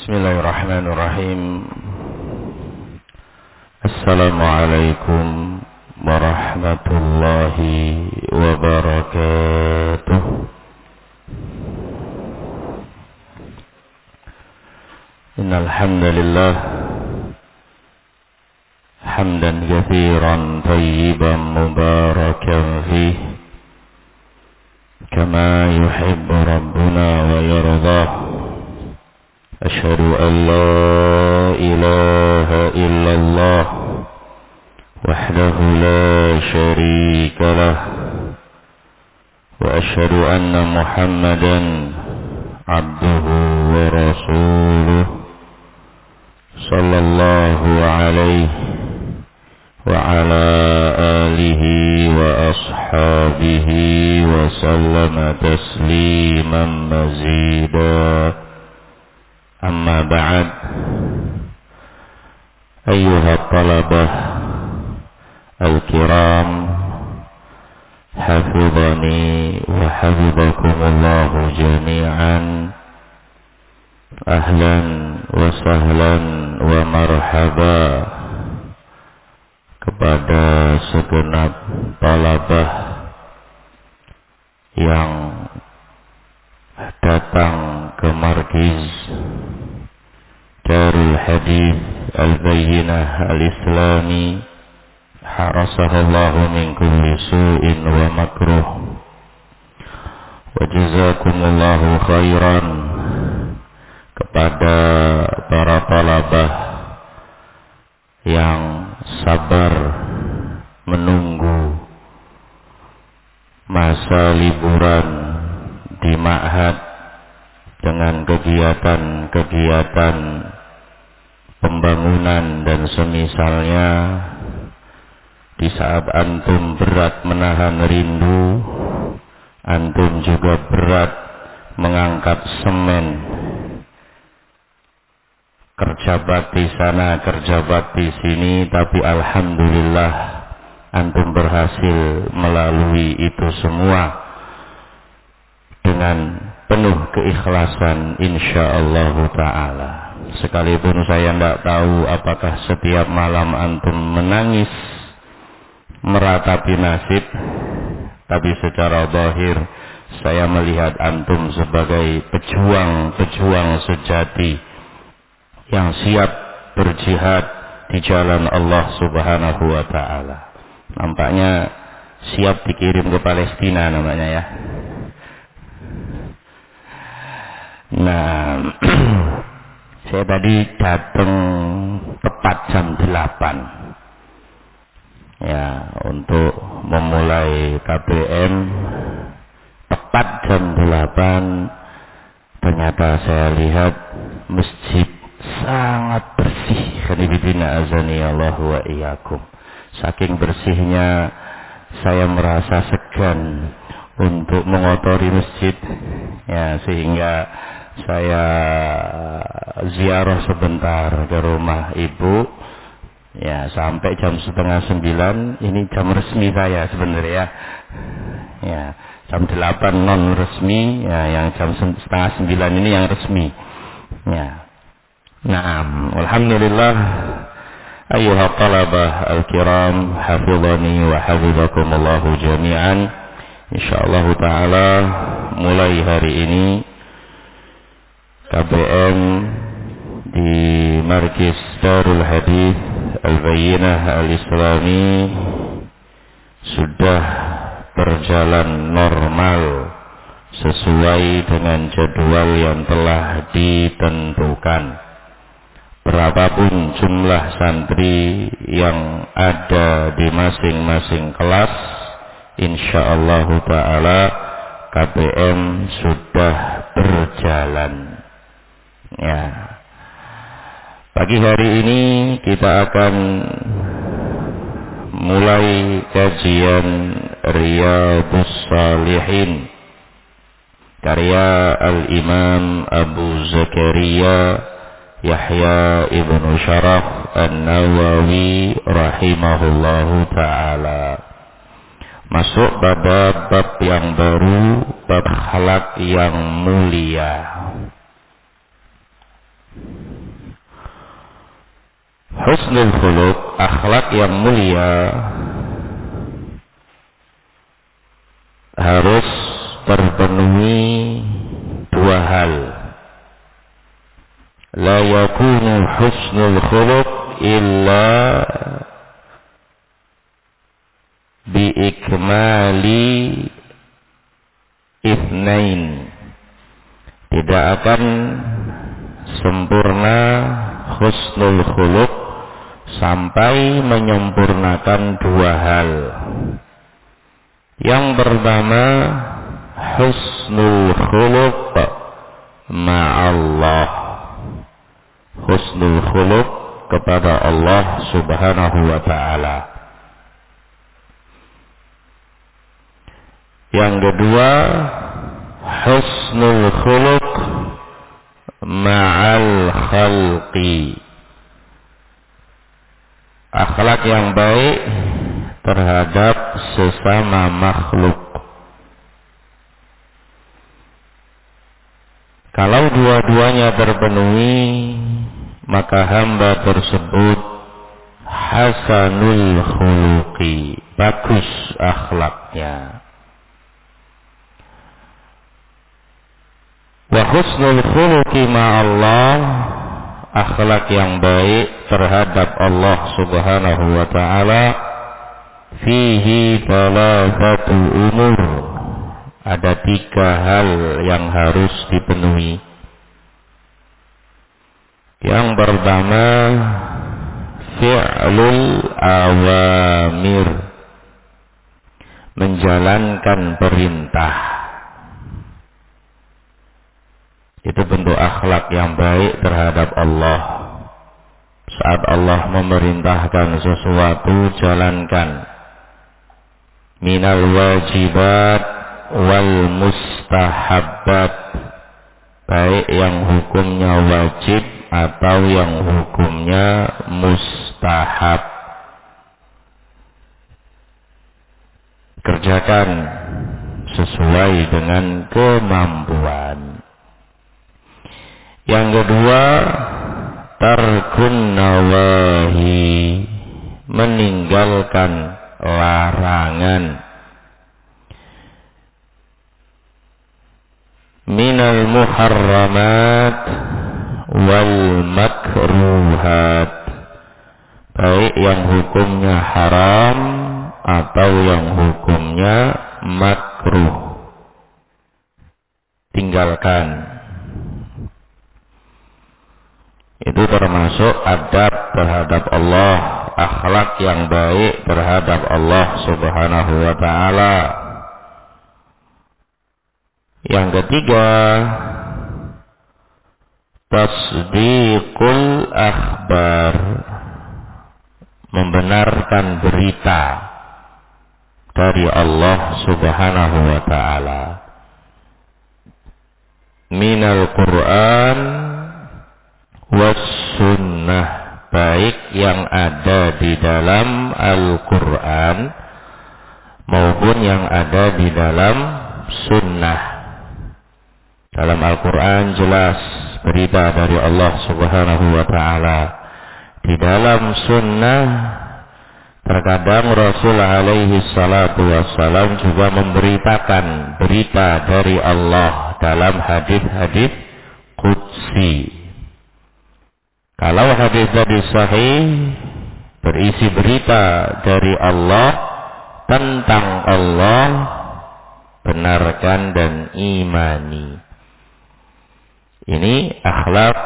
Bismillahirrahmanirrahim. Assalamualaikum warahmatullahi wabarakatuh. Innal hamdalillah hamdan katsiran thayyiban mubarakan fihi kama yuhibbu rabbuna wa yardah. أشهد أن لا إله إلا الله وحده لا شريك له وأشهد أن محمدا عبده ورسوله صلى الله عليه وعلى آله وأصحابه وسلم تسليما مزيدا. أما بعد أيها الطلبة الكرام حفظني وحفظكم الله جميعا. أهلا وسهلا ومرحبا kepada segenap talabah yang datang ke markiz Darul Hadith Al-Bayyinah Al-Islami, harasahallahu min kulli su'in wa makruh, wa jazakumullahu khairan kepada para talabah yang sabar menunggu masa liburan di ma'had dengan kegiatan-kegiatan pembangunan dan semisalnya. Di saat antum berat menahan rindu, antum juga berat mengangkat semen, kerja bakti sana, kerja bakti sini, tapi alhamdulillah antum berhasil melalui itu semua dengan penuh keikhlasan insyaallah ta'ala. Sekalipun saya tidak tahu apakah setiap malam antum menangis meratapi nasib, tapi secara zahir saya melihat antum sebagai pejuang sejati yang siap berjihad di jalan Allah subhanahu wa ta'ala. Nampaknya siap dikirim ke Palestina namanya ya. Nah, saya tadi datang tepat jam 8 ya untuk memulai KBM. Tepat jam 8 ternyata saya lihat masjid sangat bersih. Khanifidina azani Allah wa iyyakum. Saking bersihnya saya merasa segan untuk mengotori masjid ya, sehingga saya ziarah sebentar ke rumah ibu ya sampai jam 8:30. Ini jam resmi saya sebenarnya ya, jam 8 non resmi ya, yang jam 8:30 ini yang resmi ya. Naam, alhamdulillah ayyuha talabah al-kiram hafizani wa hafizakumullahu jami'an. Insyaallah ta'ala mulai hari ini KBM di Markiz Darul Hadith Al-Bayyinah Al-Islami sudah berjalan normal sesuai dengan jadwal yang telah ditentukan. Berapapun jumlah santri yang ada di masing-masing kelas, insyaallah ta'ala KBM sudah berjalan ya. Pagi hari ini kita akan mulai kajian Riyadhus Shalihin karya Al-Imam Abu Zakaria Yahya ibnu Syaraf An-Nawawi rahimahullahu ta'ala. Masuk pada bab yang baru, bab akhlak yang mulia. Husnul khuluq, akhlak yang mulia, harus terpenuhi dua hal. La yakunu husnul khuluq illa biikmali itsnain. Tidak akan sempurna husnul khuluq sampai menyempurnakan dua hal. Yang pertama, husnul khuluq ma'allah, husnul khuluq kepada Allah subhanahu wa ta'ala. Yang kedua, husnul khuluq ma'al khalqi, akhlak yang baik terhadap sesama makhluk. Kalau dua-duanya terpenuhi, maka hamba tersebut hasanul khuluqi, bagus akhlaknya. Wa husnul khuluqi ma'allah, akhlak yang baik terhadap Allah subhanahu wa ta'ala, fihi thalathatu umur, ada tiga hal yang harus dipenuhi. Yang pertama, fi'lul awamir, menjalankan perintah. Itu bentuk akhlak yang baik terhadap Allah. Saat Allah memerintahkan sesuatu, jalankan. Minal wajibat wal mustahabbat, baik yang hukumnya wajib atau yang hukumnya mustahab. Kerjakan sesuai dengan kemampuan. Yang kedua, tarkun nawahi, meninggalkan larangan. Minal muharramat wal makruhat, baik yang hukumnya haram atau yang hukumnya makruh, tinggalkan. Itu termasuk adab terhadap Allah, akhlak yang baik terhadap Allah subhanahu wa ta'ala. Yang ketiga, tasdiqul akhbar, membenarkan berita dari Allah subhanahu wa ta'ala. Minal Qur'an was sunnah, baik yang ada di dalam Al-Quran maupun yang ada di dalam sunnah. Dalam Al-Quran jelas berita dari Allah subhanahu wa ta'ala. Di dalam sunnah terkadang Rasul alaihi salatu wassalam juga memberitakan berita dari Allah dalam hadis-hadis qudsi. Kalau hadis tadi sahih, berisi berita dari Allah tentang Allah, benarkan dan imani. Ini akhlak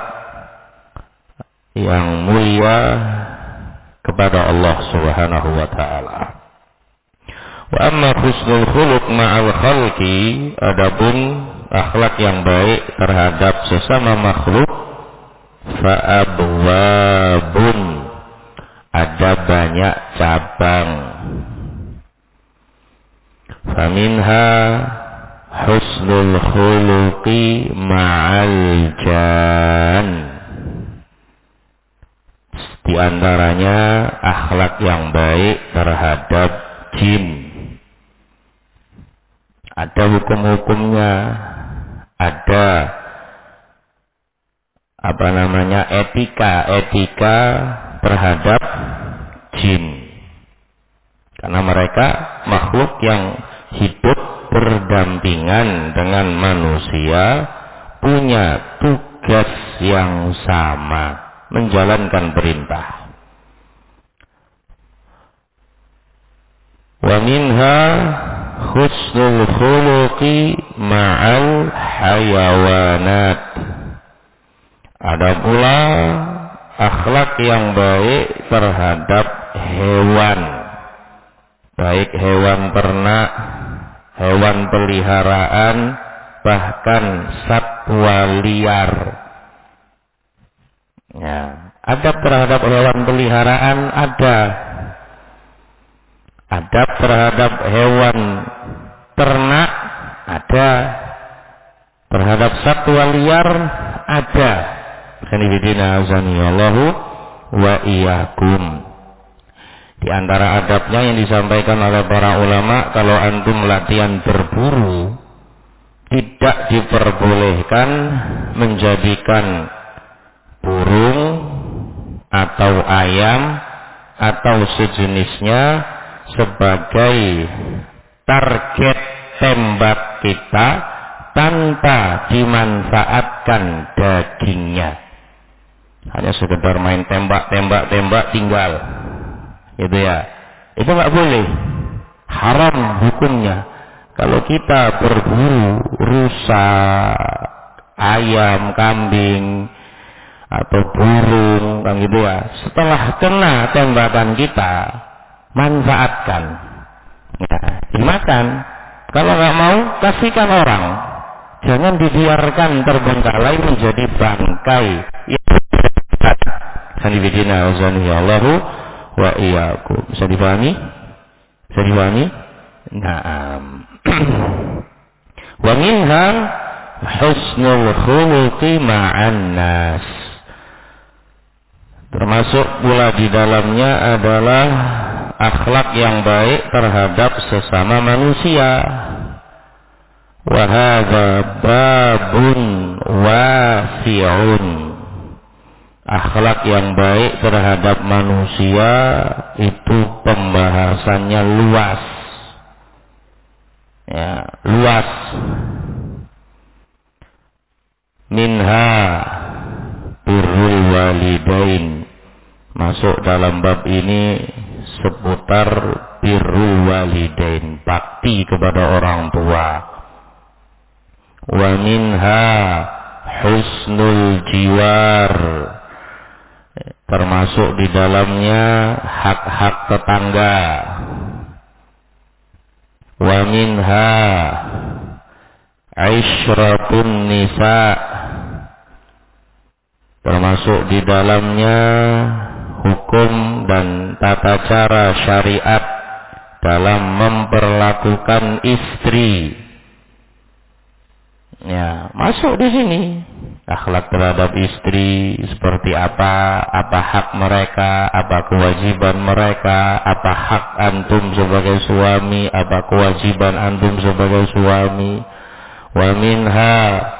yang mulia kepada Allah subhanahu wa ta'ala. Wa amma husnul khuluq ma'al khalqi, adapun akhlak yang baik terhadap sesama makhluk, fa'abwabun, ada banyak cabang. Faminha husnul khuluqi ma'al jan, di antaranya akhlak yang baik terhadap jin. Ada hukum-hukumnya, ada etika terhadap jin. Karena mereka makhluk yang hidup berdampingan dengan manusia, punya tugas yang sama, menjalankan perintah. Wa minha husnul khuluqi ma'al hayawanat. Ada pula akhlak yang baik terhadap hewan, baik hewan ternak, hewan peliharaan, bahkan satwa liar. Ya, adab terhadap hewan peliharaan ada. Adab terhadap hewan ternak ada. Terhadap satwa liar ada. Sanibidina azanillahu wa iyyakum. Di antara adabnya yang disampaikan oleh para ulama, kalau antum latihan berburu, tidak diperbolehkan menjadikan burung atau ayam atau sejenisnya sebagai target tembak kita tanpa dimanfaatkan dagingnya. Hanya sekedar main tembak tinggal, gitu ya. Itu nggak boleh, haram hukumnya. Kalau kita berburu rusa, ayam, kambing, atau burung, kan gitu ya. Setelah kena tembakan kita, manfaatkan, ya, dimakan. Kalau nggak mau, kasihkan orang. Jangan dibiarkan terbengkalai menjadi bangkai. Sanibidina Allahu wa iyyakum. Bisa dipahami? Bisa dipahami? Naam. Wa minha husnul khuluqi ma'an nas. Termasuk pula di dalamnya adalah akhlak yang baik terhadap sesama manusia. Wa hadza babun wasi'un. Akhlak yang baik terhadap manusia itu pembahasannya luas. Ya, luas. Minha birrul walidain. Masuk dalam bab ini seputar birrul walidain, bakti kepada orang tua. Wa minha husnul jiwar. Termasuk di dalamnya hak-hak tetangga. Wa minha aishratun nisa. Termasuk di dalamnya hukum dan tata cara syariat dalam memperlakukan istri. Ya, masuk di sini. Akhlak terhadap istri seperti apa hak mereka, apa kewajiban mereka, apa hak antum sebagai suami, apa kewajiban antum sebagai suami. Wa minha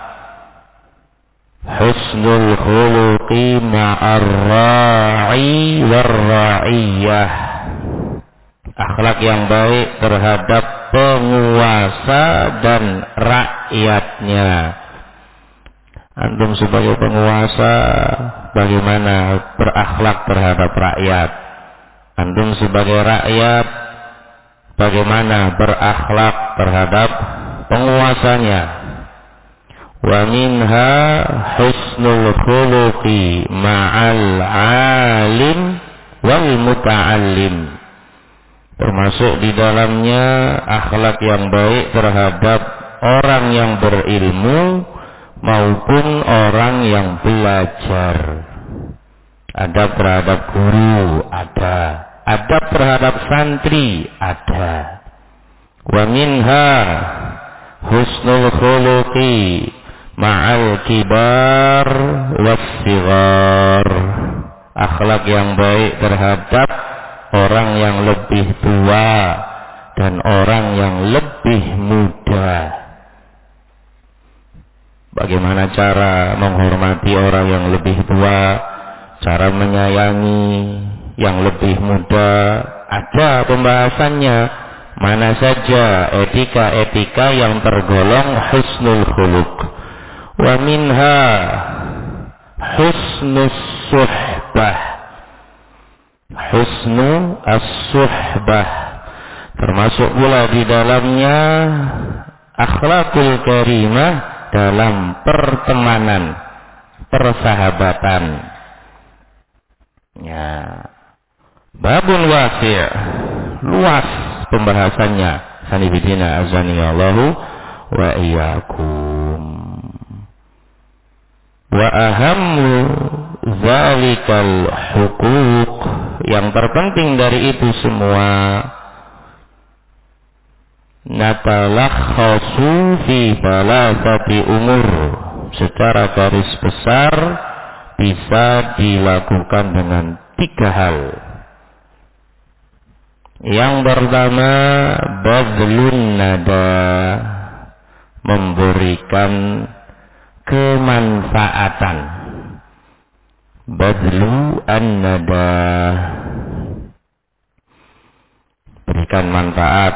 husnul khuluqi ma'ar ra'i war ra'iyah. Akhlak yang baik terhadap penguasa dan rakyatnya. Antum sebagai penguasa bagaimana berakhlak terhadap rakyat? Antum sebagai rakyat bagaimana berakhlak terhadap penguasanya? Wa minha husnul khuluqi ma'al alim wal muta'allim. Termasuk di dalamnya akhlak yang baik terhadap orang yang berilmu maupun orang yang belajar. Adab terhadap guru ada, adab terhadap santri ada. Wa minha husnul khuluqi ma'al kibar wassighar. Akhlak yang baik terhadap orang yang lebih tua dan orang yang lebih muda. Bagaimana cara menghormati orang yang lebih tua? cara menyayangi yang lebih muda, ada pembahasannya. Mana saja etika-etika yang tergolong husnul khuluq. Wa minha husnus suhbah. Husnu as-suhbah. Termasuk pula di dalamnya akhlakul karimah dalam pertemanan, persahabatan. Ya. Babun wasi', luas pembahasannya. Sanibidina azaniyallahu wa iyyakum. Wa ahammu zalikal huquq, yang terpenting dari itu semua, natalakhasu fi thalathati umur, secara garis besar bisa dilakukan dengan 3 hal. Yang pertama, badlun nada, memberikan kemanfaatan. Badlu an-nada, berikan manfaat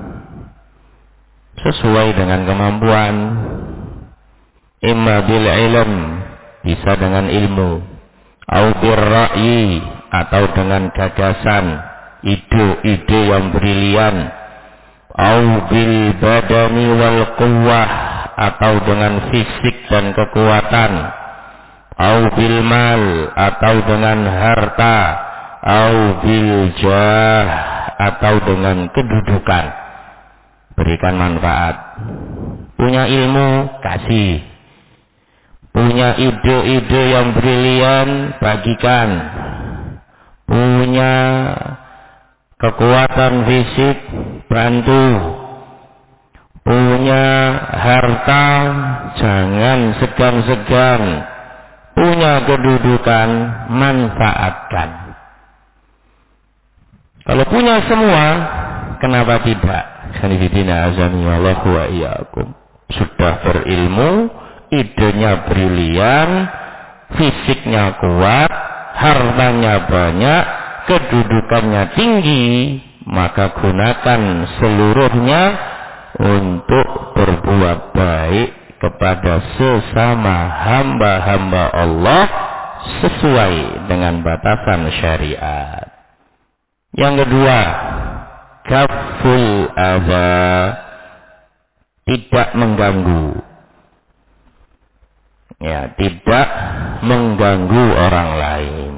sesuai dengan kemampuan. Imma bil ilm, bisa dengan ilmu, au bir ra'yi, atau dengan gagasan, ide-ide yang brilian, au bil badani wal quwwah, atau dengan fisik dan kekuatan, au bil mal, atau dengan harta, au bil jah, atau dengan kedudukan. Berikan manfaat. Punya ilmu, kasih. Punya ide-ide yang brilian, bagikan. Punya kekuatan fisik, bantu. Punya harta, jangan segan-segan. Punya kedudukan, manfaatkan. Kalau punya semua, kenapa tidak? Sanibidina azaniyallahu wa iyyakum. Sudah berilmu, idenya brilian, fisiknya kuat, hartanya banyak, kedudukannya tinggi, maka gunakan seluruhnya untuk berbuat baik kepada sesama hamba-hamba Allah sesuai dengan batasan syariat. Yang kedua, kaful adza, tidak mengganggu. Ya, tidak mengganggu orang lain.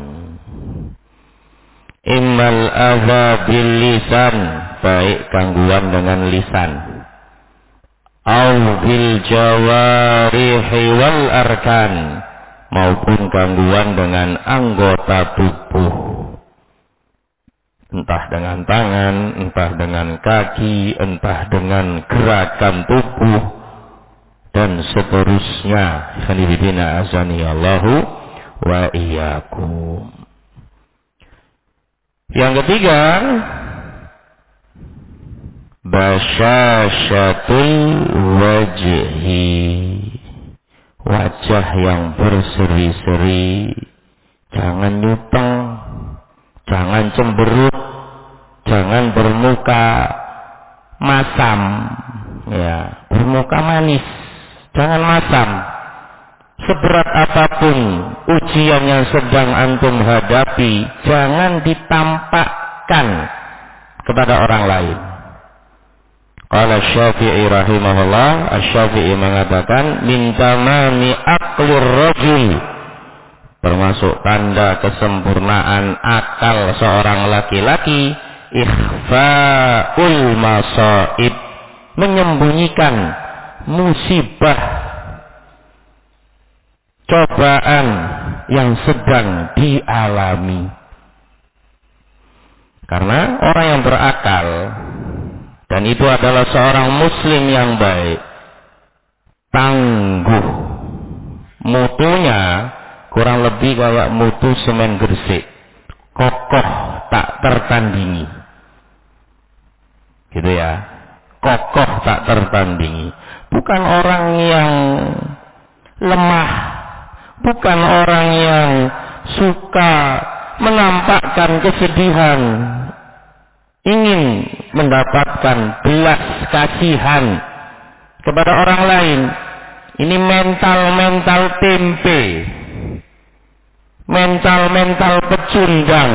Immal adza bil lisan, baik gangguan dengan lisan, au bil jawarihi wal arkan, maupun gangguan dengan anggota tubuh, entah dengan tangan, entah dengan kaki, entah dengan gerakan tubuh, dan seterusnya. Sanibidina azaniyallahu wa iyyakum. Yang ketiga, basyasyatul wajhi, wajah yang berseri-seri, jangan nyuteng, jangan cemberut, jangan bermuka masam, ya, bermuka manis, jangan masam. Seberat apapun ujian yang sedang antum hadapi, jangan ditampakkan kepada orang lain. Qala Syafi'i rahimahullah, Asy-Syafi'i mengatakan, min tamami aqlir rajul, termasuk tanda kesempurnaan akal seorang laki-laki, ikhfa'ul masaib, menyembunyikan musibah, cobaan yang sedang dialami. Karena orang yang berakal, dan itu adalah seorang muslim yang baik, tangguh, mutunya kurang lebih kayak mutu semen gresik, kokoh tak tertandingi, gitu ya, kokoh tak tertandingi. Bukan orang yang lemah, bukan orang yang suka menampakkan kesedihan, ingin mendapatkan belas kasihan kepada orang lain. Ini mental tempe, mental pecundang.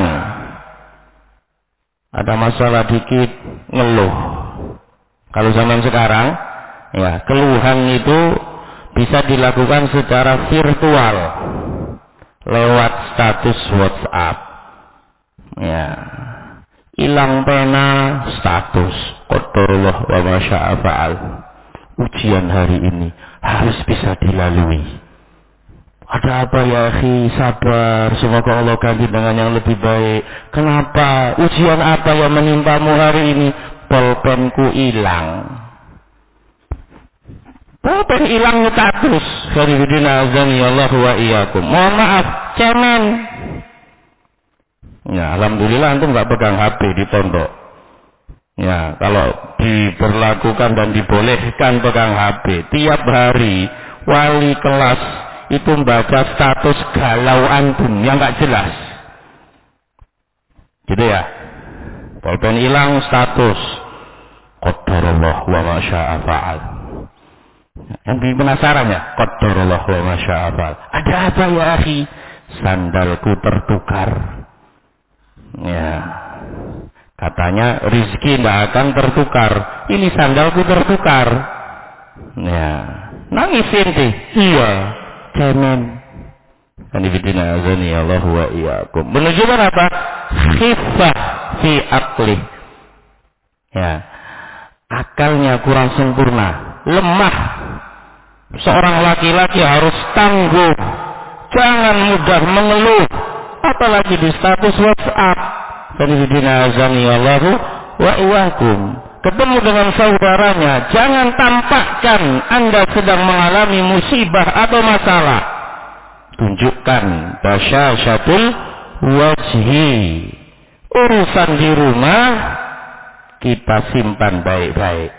Ada masalah dikit ngeluh. Kalau zaman sekarang, ya, keluhan itu bisa dilakukan secara virtual lewat status WhatsApp. Ya, hilang pena, status qadarullah wa ma syaa fa'al. Ujian hari ini harus bisa dilalui. Ada apa ya akhi? Sabar, semoga Allah ganti dengan yang lebih baik. Kenapa? Ujian apa yang menimpamu hari ini? Pulpenku hilang. Pulpen hilang status. Kharibidina azani Allah wa iyyakum. Mohon maaf, cemen. Ya, alhamdulillah antum enggak pegang HP di pondok. Ya, kalau diberlakukan dan dibolehkan pegang HP tiap hari, wali kelas itu membaca status galau antum yang enggak jelas. Gitu ya. Pulpen hilang status qadarullah wa ma syaa fa'al. Yang bikin penasaran ya, qadarullah wa ma syaa fa'al. Ada apa ya akhi? Sandalku tertukar. Ya. Katanya rizki tidak akan tertukar. Ini sandalku tertukar. Ya. Nangis ente. Iya. Cemen. Kanibidina azani Allah wa iyyakum. Menunjukkan apa? Khifah fi aqli. Ya. Akalnya kurang sempurna, lemah. Seorang laki-laki harus tangguh. Jangan mudah mengeluh. Apalagi di status WhatsApp. Kanibidina azani Allah wa iyyakum. Ketemu dengan saudaranya, jangan tampakkan Anda sedang mengalami musibah atau masalah. Tunjukkan basyasyatul wajhi. Urusan di rumah kita simpan baik-baik.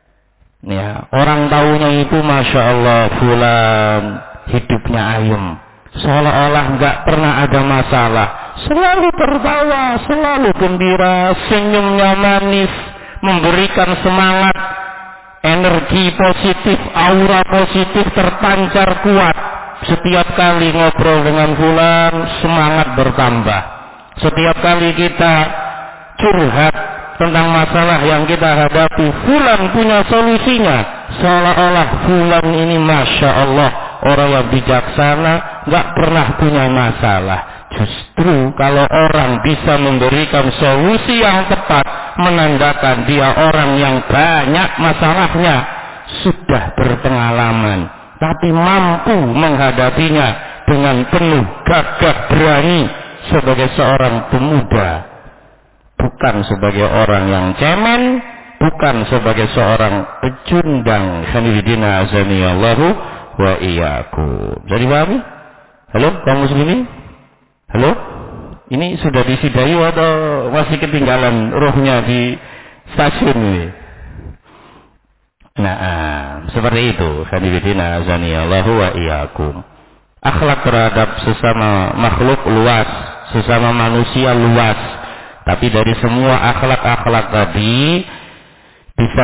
Ya, orang tahunya itu masya Allah fulan hidupnya ayem, seolah-olah nggak pernah ada masalah, selalu tertawa, selalu gembira, senyumnya manis, memberikan semangat, energi positif, aura positif terpancar kuat. Setiap kali ngobrol dengan fulan, semangat bertambah. Setiap kali kita curhat tentang masalah yang kita hadapi, fulan punya solusinya. Seolah-olah fulan ini masya Allah orang yang bijaksana, gak pernah punya masalah. Justru kalau orang bisa memberikan solusi yang tepat, menandakan dia orang yang banyak masalahnya, sudah berpengalaman, tapi mampu menghadapinya dengan penuh gagah berani sebagai seorang pemuda, bukan sebagai orang yang cemen, bukan sebagai seorang pecundang. Khanifidina azani Allahu wa iyyakum. Jadi pahami? Halo kaum muslimin? Halo? Ini sudah disidai atau masih ketinggalan rohnya di stasiun ini? Nah, seperti itu. Khanifidina azani Allahu wa iyyakum. Akhlak terhadap sesama makhluk luas, sesama manusia luas. Tapi dari semua akhlak-akhlak tadi bisa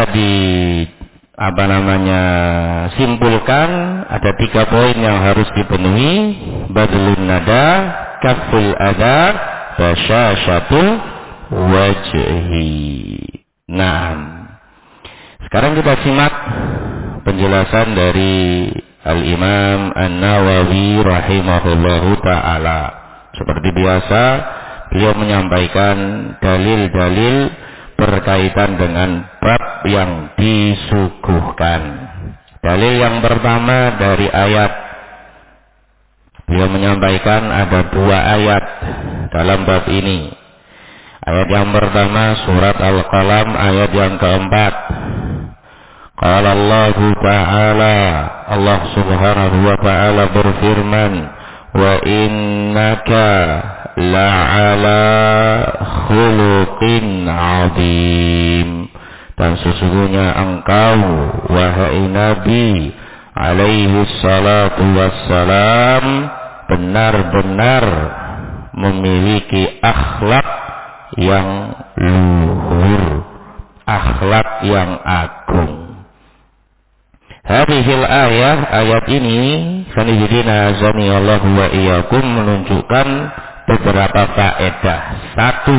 simpulkan ada 3 poin yang harus dipenuhi. Badlun nada, kaful adha, basyasyatul wajhi. Nah, sekarang kita simak penjelasan dari Al-Imam An-Nawawi rahimahullahu ta'ala. Seperti biasa, beliau menyampaikan dalil-dalil berkaitan dengan bab yang disuguhkan. Dalil yang pertama dari ayat. Beliau menyampaikan ada 2 ayat dalam bab ini. Ayat yang pertama surat Al-Qalam ayat yang keempat. Qala Allah Ta'ala, Allah Subhanahu wa Ta'ala berfirman, wa innaka la'ala khuluqin azim. Dan sesungguhnya engkau wahai Nabi alaihi salatu wassalam benar-benar memiliki akhlak yang luhur, akhlak yang agung. Hadhil ayat ini sanidina azani Allah wa iyyakum menunjukkan beberapa faedah. Satu,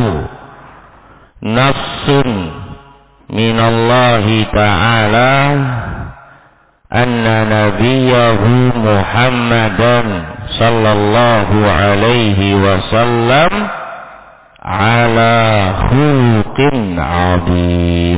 nafsun minallahi ta'ala anna nabiyahu Muhammadan sallallahu alaihi wasallam ala khuluqin azim.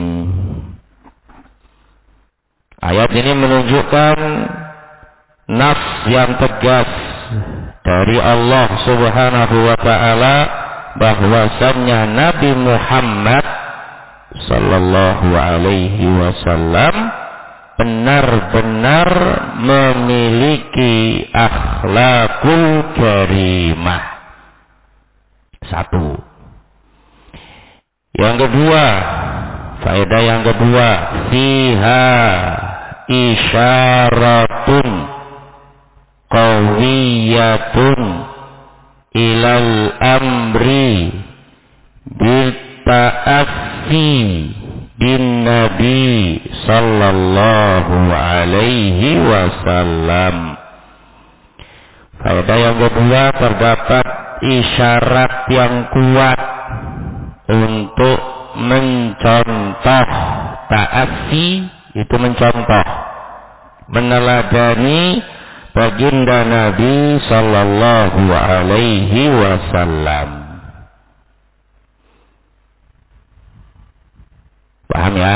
Ayat ini menunjukkan nas yang tegas dari Allah Subhanahu wa taala bahwasannya Nabi Muhammad sallallahu alaihi wasallam benar-benar memiliki akhlakul karimah. Satu. Yang kedua, faedah yang kedua, fiha isyaratun qawiyatun ilal amri bita'affi bin Nabi sallallahu alaihi wasallam. Faedah yang kedua, terdapat isyarat yang kuat untuk mencontoh. Ta'affi itu mencontoh, meneladani baginda Nabi sallallahu alaihi wasallam. Paham ya?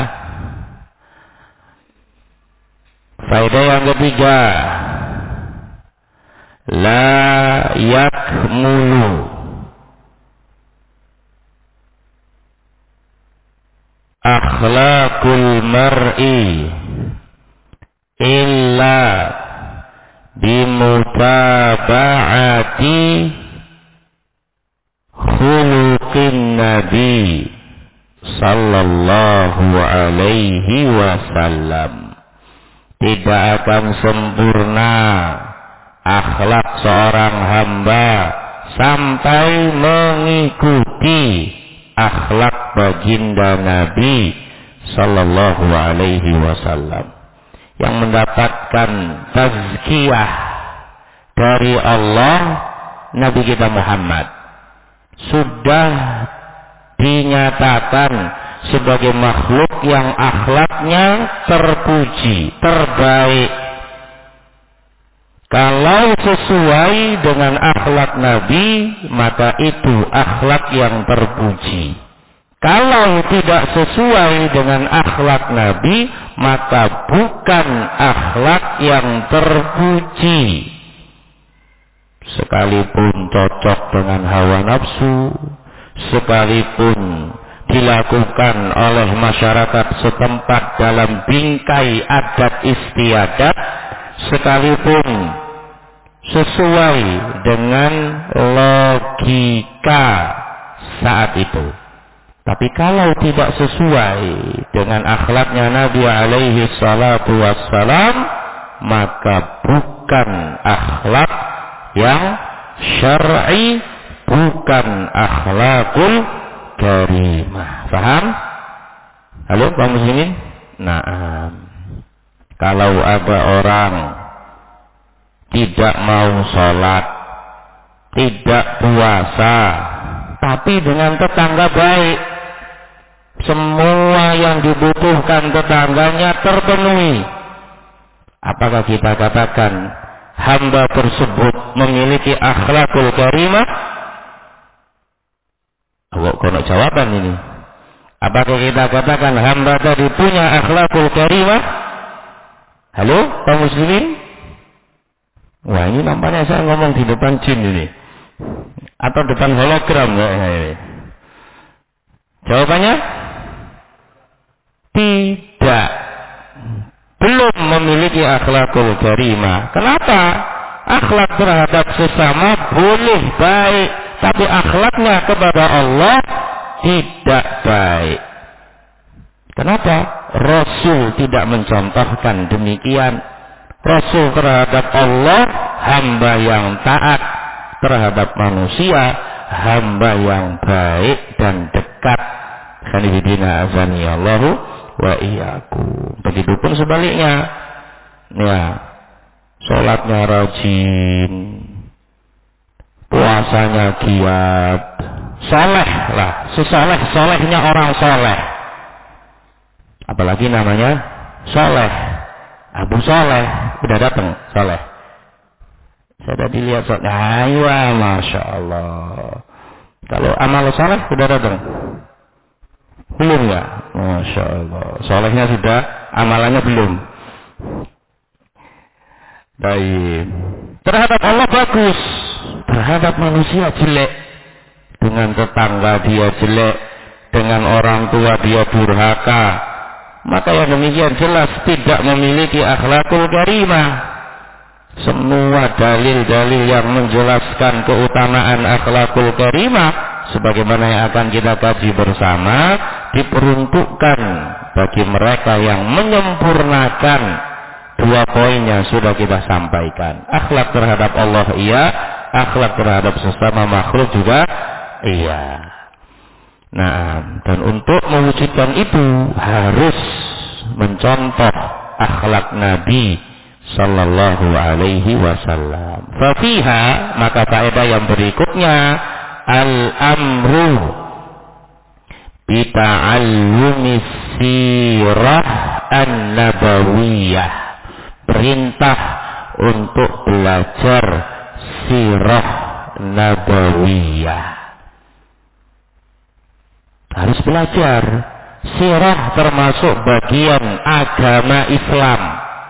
Faedah yang ketiga, la yakmulu akhlaqul mar'i illa bimutaba'ati khuluqin nabi sallallahu alaihi wasallam. Tidak akan sempurna akhlak seorang hamba sampai mengikuti akhlak baginda Nabi sallallahu alaihi wasallam, yang mendapatkan tazkiyah dari Allah. Nabi kita Muhammad sudah dinyatakan sebagai makhluk yang akhlaknya terpuji, terbaik. Kalau sesuai dengan akhlak Nabi, maka itu akhlak yang terpuji. Kalau tidak sesuai dengan akhlak Nabi, maka bukan akhlak yang terpuji. Sekalipun cocok dengan hawa nafsu, sekalipun dilakukan oleh masyarakat setempat dalam bingkai adat istiadat, sekalipun sesuai dengan logika saat itu, tapi kalau tidak sesuai dengan akhlaknya Nabi alaihi salatu wassalam, maka bukan akhlak yang syar'i, bukan akhlakul karimah. Paham? Halo kaum muslimin? Naam. Kalau ada orang tidak mau sholat, tidak puasa, tapi dengan tetangga baik, semua yang dibutuhkan tetangganya terpenuhi, apakah kita katakan hamba tersebut memiliki akhlakul karimah? Kok jawaban ini? Apakah kita katakan hamba tadi punya akhlakul karimah? Halo kaum muslimin? Wah, ini nampaknya saya ngomong di depan jin ini, atau depan hologram ya? Jawabannya tidak, belum memiliki akhlakul karimah. Kenapa? Akhlak terhadap sesama boleh baik, tapi akhlaknya kepada Allah tidak baik. Kenapa? Rasul tidak mencontohkan demikian. Rasul terhadap Allah hamba yang taat, terhadap manusia hamba yang baik dan dekat. Khanifidina azani Allahu wa iyyakum. Begitupun sebaliknya. Ya, sholatnya rajin, puasanya giat, soleh lah, sesoleh-solehnya orang soleh. Apalagi namanya soleh, Abu Soleh, udah datang soleh. Saya tadi lihat soleh, aywa, masya Allah. Kalau amal soleh udah datang, belum ya? Masya Allah. Solehnya sudah, amalannya belum. Baik. Terhadap Allah bagus, terhadap manusia jelek. Dengan tetangga dia jelek, dengan orang tua dia durhaka. Maka yang demikian jelas tidak memiliki akhlakul karimah. Semua dalil-dalil yang menjelaskan keutamaan akhlakul karimah, sebagaimana yang akan kita kaji bersama, diperuntukkan bagi mereka yang menyempurnakan dua poin yang sudah kita sampaikan. Akhlak terhadap Allah iya, akhlak terhadap sesama makhluk juga iya. Nah, dan untuk mewujudkan itu harus mencontoh akhlak Nabi sallallahu alaihi wasallam. Fafiha, maka faedah yang berikutnya, al-amru bita'allumi sirah an-nabawiyah. Perintah untuk belajar sirah nabawiyah. Harus belajar. Sirah termasuk bagian agama Islam.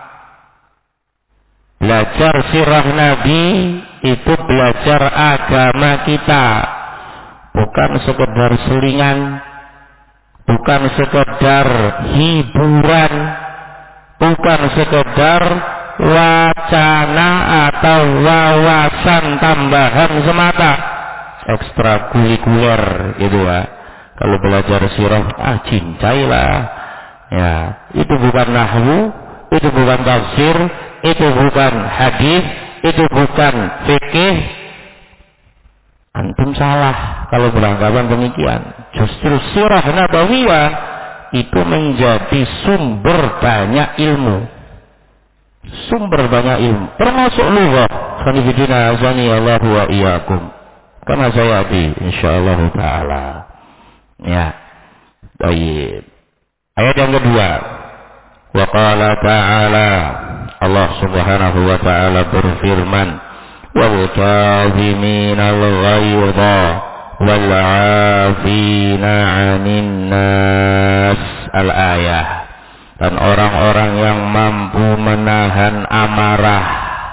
Belajar sirah Nabi itu belajar agama kita. Bukan sekedar selingan, bukan sekedar hiburan, bukan sekedar wacana atau wawasan tambahan semata, ekstrakurikuler gitu ya. Kalau belajar sirah, cincailah. Ya, itu bukan nahwu, itu bukan tafsir, itu bukan hadis, itu bukan fikih. Antum salah kalau beranggapan demikian. Justru sirah nabawiyah itu menjadi sumber banyak ilmu. Sumber banyak ilmu, termasuk lughah. Khanifidina azani Allahu wa iyyakum. Karena saya insyaallah taala. Ya, baik. Ayat yang kedua, wa qala ta'ala, Allah subhanahu wa ta'ala berfirman, wal kaziminal ghaidha wal 'afina 'anil nas, al-ayah. Dan orang-orang yang mampu menahan amarah.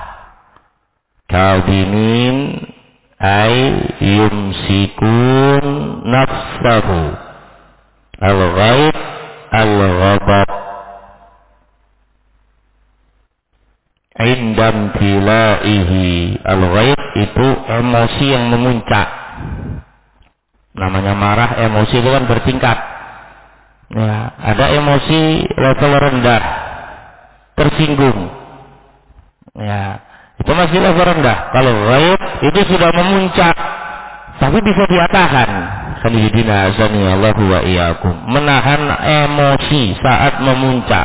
Kazimin ay yumsikun nafsahu, al-ghaib al-ghadab indam tilaihi. Al-ghaib itu emosi yang memuncak. Namanya marah, emosi itu kan bertingkat. Ya, ada emosi level rendah, tersinggung. Ya, itu masih level rendah. Kalau ghaib itu sudah memuncak, tapi bisa dia tahan. Khanifidina azani Allahu wa iyyakum. Menahan emosi saat memuncak.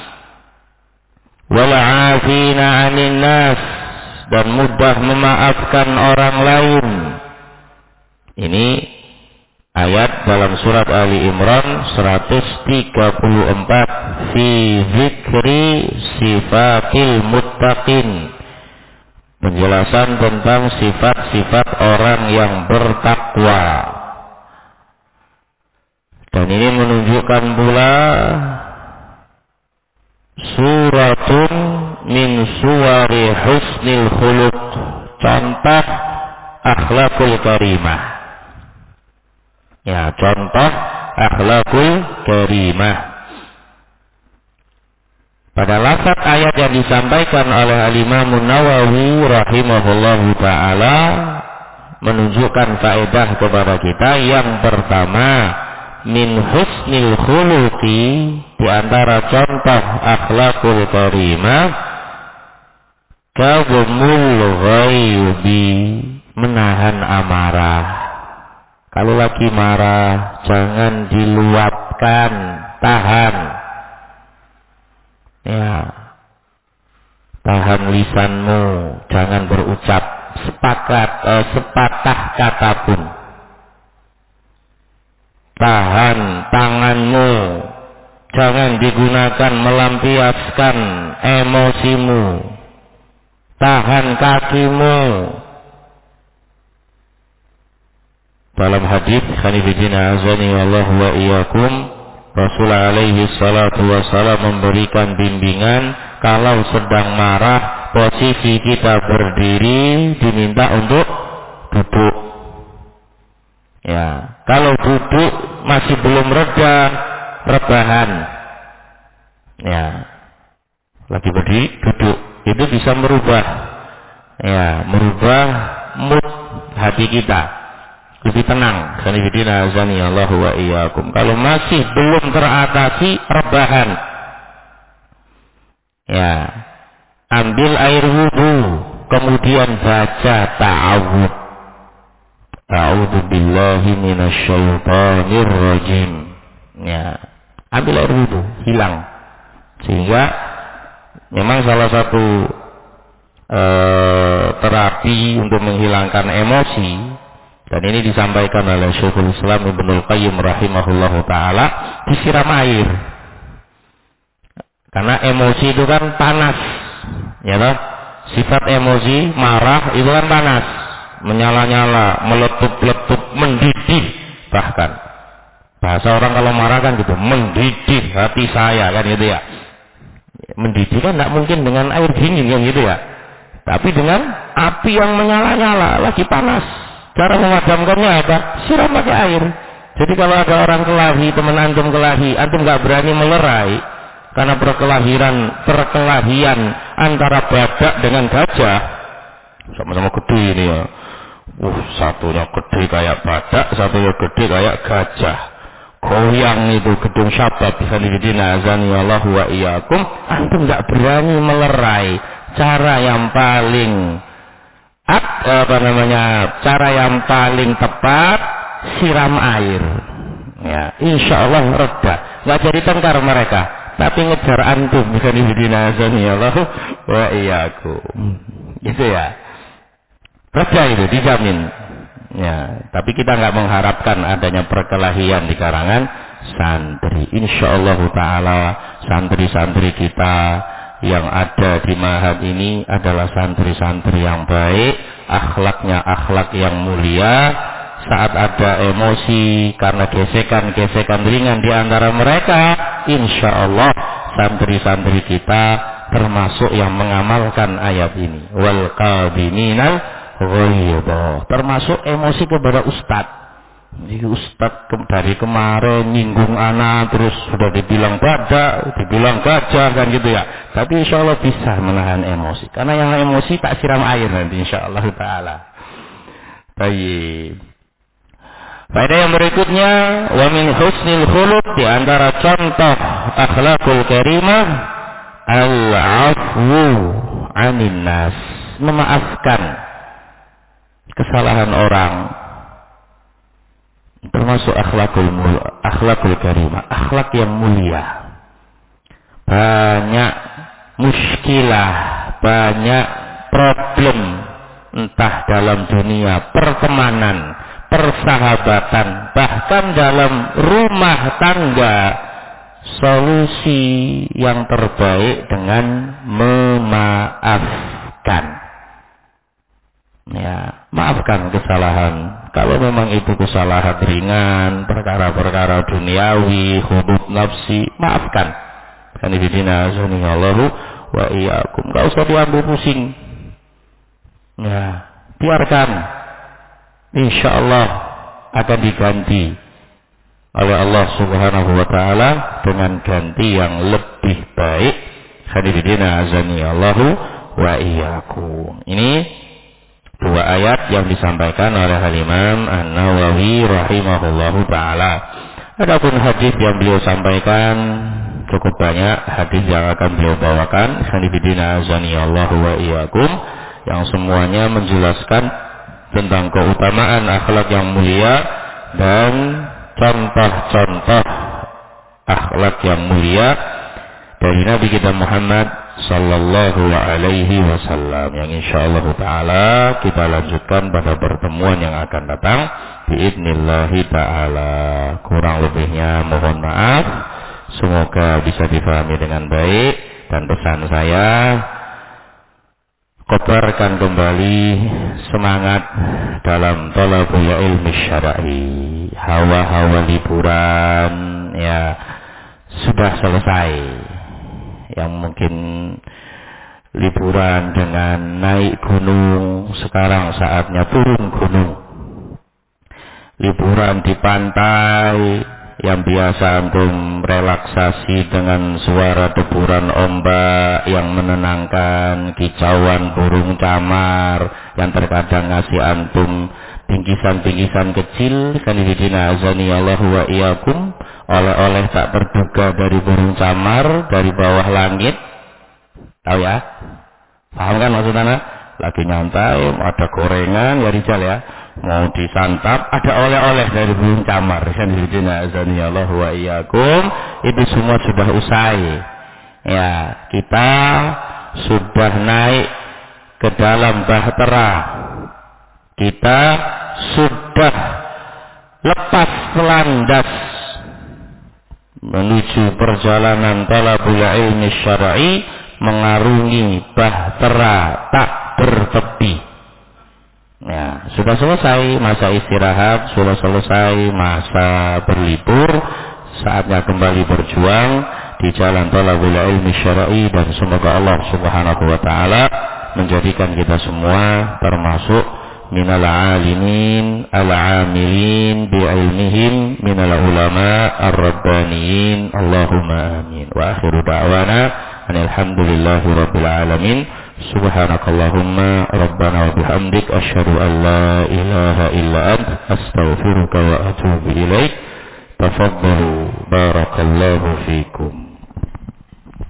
Wal 'afina 'anil nas, dan mudah memaafkan orang lain. Ini ayat dalam surat Ali Imran 134 fi zikri sifatil muttaqin. Penjelasan tentang sifat-sifat orang yang bertakwa. Dan ini menunjukkan pula suratun min suwari husnil khuluq, contoh akhlakul karimah. Ya, contoh akhlakul karimah. Pada lafaz ayat yang disampaikan oleh Al-Imam Nawawi rahimahullahu ta'ala menunjukkan faedah kepada kita. Yang pertama, min husnil khuluqi, di antara contoh akhlakul karimah, kazmul ghaibi, menahan amarah. Kalau lagi marah, jangan diluapkan, tahan. Ya, tahan lisanmu, jangan berucap sepatah kata pun. Tahan tanganmu, jangan digunakan melampiaskan emosimu. Tahan kakimu. Dalam hadis Khanifidina azani Allah wa iyyakum, Rasulullah alaihi salatu wassalam memberikan bimbingan kalau sedang marah, posisi kita berdiri, diminta untuk duduk. Ya, kalau duduk masih belum reda, rebahan. Ya, lagi berdiri, duduk. Itu bisa merubah, ya, merubah mood hati kita. Lebih tenang. Sanifidina azani Allah wa iyyakum. Kalau masih belum teratasi, rebahan. Ya, ambil air wudu, kemudian baca ta'awud. A'udzu billahi minasyaitonir rajim. Ya, ambil air wudu, hilang. Sehingga memang salah satu terapi untuk menghilangkan emosi, dan ini disampaikan oleh Syekhul Islam Ibnul Qayyim rahimahullahu ta'ala, disiram air. Karena emosi itu kan panas, ya toh? Sifat emosi, marah itu kan panas, menyala-nyala, meletup-letup, mendidih. Bahkan bahasa orang kalau marah kan gitu, mendidih hati saya, kan gitu ya. Mendidih kan tidak mungkin dengan air dingin, kan gitu ya. Tapi dengan api yang menyala-nyala, lagi panas. Cara memadamkannya apa? Siram pakai air. Jadi kalau ada orang kelahi, teman antum kelahi, antum nggak berani melerai karena perkelahian antara badak dengan gajah, sama-sama gede ini ya. Satunya gede kayak badak, satunya gede kayak gajah. Goyang itu gedung Syabab bisa dibidina azani Allah wa iyyakum. Antum nggak berani melerai. Cara yang paling cara yang paling tepat, siram air. Ya, insya Allah reda. Nggak jadi tengkar mereka, tapi ngejar antum bisa dibidina azani Allah wa iyyakum. Gitu ya. Reda itu dijamin. Ya, tapi kita nggak mengharapkan adanya perkelahian di kalangan santri. Insya Allah Taala santri-santri kita yang ada di Ma'had ini adalah santri-santri yang baik, akhlaknya akhlak yang mulia. Saat ada emosi karena gesekan-gesekan ringan di antara mereka, insya Allah santri-santri kita termasuk yang mengamalkan ayat ini. Wal qadhiminal ghaidha, termasuk emosi kepada ustadz. Jadi ustadz dari kemarin nyinggung anak, terus sudah dibilang badak, dibilang gajah, kan gitu ya. Tapi insya Allah bisa menahan emosi. Karena yang emosi tak siram air nanti insya Allah ta'ala. Baik. Faedah yang berikutnya, wa min husnil khuluq, di antara contoh akhlakul karimah, al-'afwu 'anil nas, memaafkan kesalahan orang. Termasuk akhlakul karimah, akhlak yang mulia. Banyak muskilah, banyak problem, entah dalam dunia pertemanan, persahabatan, bahkan dalam rumah tangga, solusi yang terbaik dengan memaafkan. Ya, maafkan kesalahan. Kalau memang itu kesalahan ringan, perkara-perkara duniawi, hudud nafsi, maafkan. Kanifidina azanillahu wa iyyakum. Gak usah diambil pusing. Ya, biarkan. Insya Allah akan diganti oleh Allah Subhanahu wa ta'ala dengan ganti yang lebih baik. Kanifidina azanillahu wa iyyakum. Ini dua ayat yang disampaikan oleh Imam An-Nawawi rahimahullahu ta'ala. Adapun hadis yang beliau sampaikan cukup banyak, hadis yang akan beliau bawakan sanibidina azaniyallahu wa iyyakum, yang semuanya menjelaskan tentang keutamaan akhlak yang mulia dan contoh-contoh akhlak yang mulia dari Nabi kita Muhammad sallallahu alaihi wasallam, yang insyaallah taala kita lanjutkan pada pertemuan yang akan datang biidznillah taala. Kurang lebihnya mohon maaf, semoga bisa difahami dengan baik, dan pesan saya, kobarkan kembali semangat dalam thalabul ilmi syar'i. Hawa-hawa liburan ya sudah selesai. Yang mungkin liburan dengan naik gunung, sekarang saatnya turun gunung. Liburan di pantai yang biasa antum relaksasi dengan suara deburan ombak yang menenangkan, kicauan burung camar yang terkadang ngasih antum bingkisan-bingkisan kecil, kanidina azani Allah wa iyyakum, oleh-oleh tak terduga dari burung camar dari bawah langit. Tahu ya? Paham kan maksudnya? Lagi nyantai, ada gorengan ya Rijal ya, mau disantap, ada oleh-oleh dari burung camar. Kanidina azani Allah wa iyyakum, itu semua sudah usai. Ya, kita sudah naik ke dalam bahtera. Kita sudah lepas landas menuju perjalanan talabul ilmi syar'i, mengarungi bahtera tak bertepi. Ya, sudah selesai masa istirahat, sudah selesai masa berlibur, saatnya kembali berjuang di jalan talabul ilmi syar'i, dan semoga Allah Subhanahu wa taala menjadikan kita semua termasuk minal alimin al-amilin bi'ilmihim minal ulama ar-rabbaniyin. Allahumma amin. Wa akhiru da'wana alhamdulillahi rabbil alamin. Subhanakallahumma rabbana wa bihamdik asyhadu an la ilaha illa ant astaghfiruka wa atubu ilaik. Tafaddalu barakallahu fikum.